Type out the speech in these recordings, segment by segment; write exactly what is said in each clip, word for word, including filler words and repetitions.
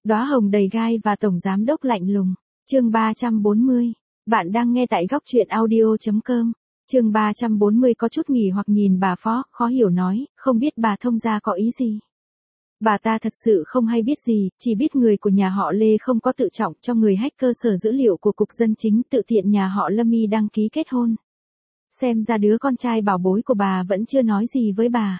Đóa hồng đầy gai và tổng giám đốc lạnh lùng. Chương ba trăm bốn mươi. Bạn đang nghe tại góc truyện audio chấm com. Chương ba trăm bốn mươi có chút nghỉ hoặc nhìn bà Phó, khó hiểu nói, không biết bà thông gia có ý gì. Bà ta thật sự không hay biết gì, chỉ biết người của nhà họ Lê không có tự trọng cho người hack cơ sở dữ liệu của Cục Dân Chính tự tiện nhà họ Lâm y đăng ký kết hôn. Xem ra đứa con trai bảo bối của bà vẫn chưa nói gì với bà.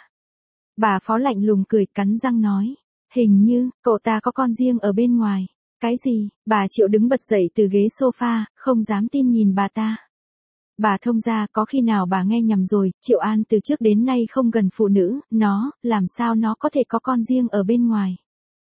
Bà Phó lạnh lùng cười cắn răng nói, hình như, cậu ta có con riêng ở bên ngoài. Cái gì? Bà Triệu đứng bật dậy từ ghế sofa, không dám tin nhìn bà ta. Bà thông gia, có khi nào bà nghe nhầm rồi, Triệu An từ trước đến nay không gần phụ nữ, nó, làm sao nó có thể có con riêng ở bên ngoài.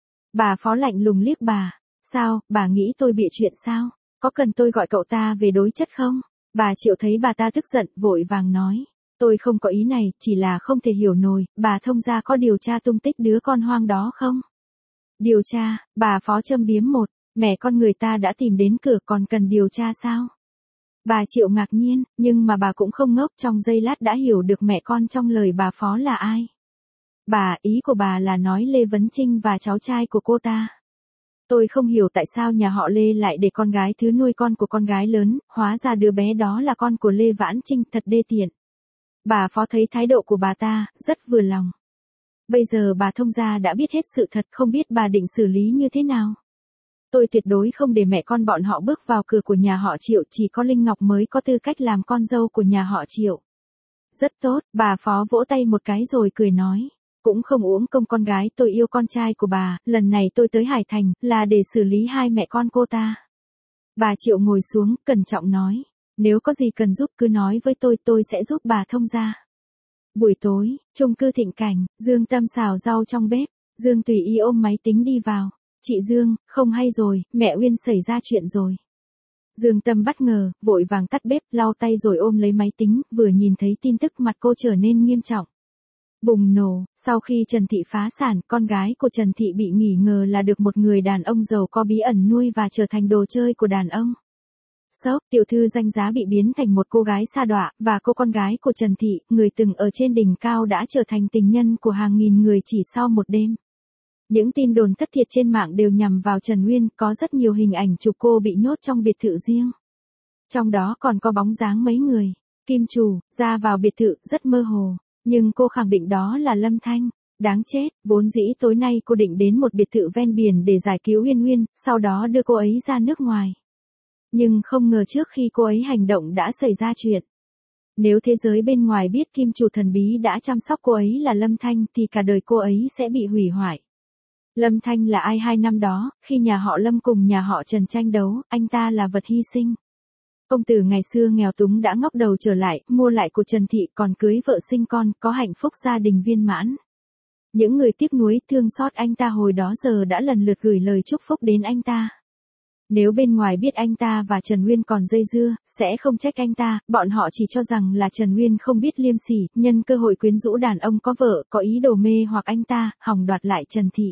Bà Phó lạnh lùng liếc bà, sao, bà nghĩ tôi bịa chuyện sao, có cần tôi gọi cậu ta về đối chất không? Bà Triệu thấy bà ta tức giận, vội vàng nói, tôi không có ý này, chỉ là không thể hiểu nổi, bà thông gia có điều tra tung tích đứa con hoang đó không? Điều tra, bà Phó châm biếm một, mẹ con người ta đã tìm đến cửa còn cần điều tra sao? Bà Triệu ngạc nhiên, nhưng mà bà cũng không ngốc, trong giây lát đã hiểu được mẹ con trong lời bà Phó là ai. Bà, ý của bà là nói Lê Vấn Trinh và cháu trai của cô ta. Tôi không hiểu tại sao nhà họ Lê lại để con gái thứ nuôi con của con gái lớn, hóa ra đứa bé đó là con của Lê Vãn Trinh, thật đê tiện. Bà Phó thấy thái độ của bà ta, rất vừa lòng. Bây giờ bà thông gia đã biết hết sự thật, không biết bà định xử lý như thế nào. Tôi tuyệt đối không để mẹ con bọn họ bước vào cửa của nhà họ Triệu, chỉ có Linh Ngọc mới có tư cách làm con dâu của nhà họ Triệu. Rất tốt, bà Phó vỗ tay một cái rồi cười nói. Cũng không uổng công con gái tôi yêu con trai của bà, lần này tôi tới Hải Thành, là để xử lý hai mẹ con cô ta. Bà Triệu ngồi xuống, cẩn trọng nói. Nếu có gì cần giúp cứ nói với tôi, tôi sẽ giúp bà thông gia. Buổi tối, chung cư Thịnh Cảnh, Dương Tâm xào rau trong bếp, Dương Tùy Y ôm máy tính đi vào. Chị Dương, không hay rồi, mẹ Uyên xảy ra chuyện rồi. Dương Tâm bất ngờ, vội vàng tắt bếp, lau tay rồi ôm lấy máy tính, vừa nhìn thấy tin tức mặt cô trở nên nghiêm trọng. Bùng nổ, sau khi Trần Thị phá sản, con gái của Trần Thị bị nghi ngờ là được một người đàn ông giàu có bí ẩn nuôi và trở thành đồ chơi của đàn ông. Sốc, tiểu thư danh giá bị biến thành một cô gái sa đọa, và cô con gái của Trần Thị, người từng ở trên đỉnh cao đã trở thành tình nhân của hàng nghìn người chỉ sau một đêm. Những tin đồn thất thiệt trên mạng đều nhằm vào Trần Uyên, có rất nhiều hình ảnh chụp cô bị nhốt trong biệt thự riêng. Trong đó còn có bóng dáng mấy người. Kim chủ, ra vào biệt thự, rất mơ hồ. Nhưng cô khẳng định đó là Lâm Thanh. Đáng chết, vốn dĩ tối nay cô định đến một biệt thự ven biển để giải cứu Uyên Uyên, sau đó đưa cô ấy ra nước ngoài. Nhưng không ngờ trước khi cô ấy hành động đã xảy ra chuyện. Nếu thế giới bên ngoài biết kim chủ thần bí đã chăm sóc cô ấy là Lâm Thanh thì cả đời cô ấy sẽ bị hủy hoại. Lâm Thanh là ai hai năm đó, khi nhà họ Lâm cùng nhà họ Trần tranh đấu, anh ta là vật hy sinh. Công tử ngày xưa nghèo túng đã ngóc đầu trở lại, mua lại của Trần Thị còn cưới vợ sinh con, có hạnh phúc gia đình viên mãn. Những người tiếc nuối thương xót anh ta hồi đó giờ đã lần lượt gửi lời chúc phúc đến anh ta. Nếu bên ngoài biết anh ta và Trần Uyên còn dây dưa, sẽ không trách anh ta, bọn họ chỉ cho rằng là Trần Uyên không biết liêm sỉ, nhân cơ hội quyến rũ đàn ông có vợ, có ý đồ mê hoặc anh ta, hòng đoạt lại Trần Thị.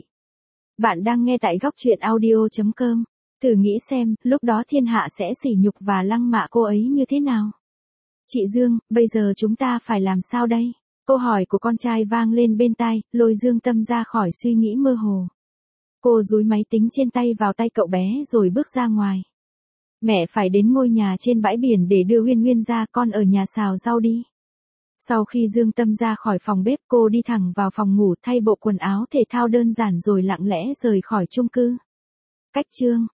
Bạn đang nghe tại góc truyện audio chấm com. Thử nghĩ xem, lúc đó thiên hạ sẽ sỉ nhục và lăng mạ cô ấy như thế nào. Chị Dương, bây giờ chúng ta phải làm sao đây? Câu hỏi của con trai vang lên bên tai, lôi Dương Tâm ra khỏi suy nghĩ mơ hồ. Cô dúi máy tính trên tay vào tay cậu bé rồi bước ra ngoài. Mẹ phải đến ngôi nhà trên bãi biển để đưa Uyên Uyên ra, con ở nhà xào rau đi. Sau khi Dương Tâm ra khỏi phòng bếp, cô đi thẳng vào phòng ngủ thay bộ quần áo thể thao đơn giản rồi lặng lẽ rời khỏi chung cư. Cách chương,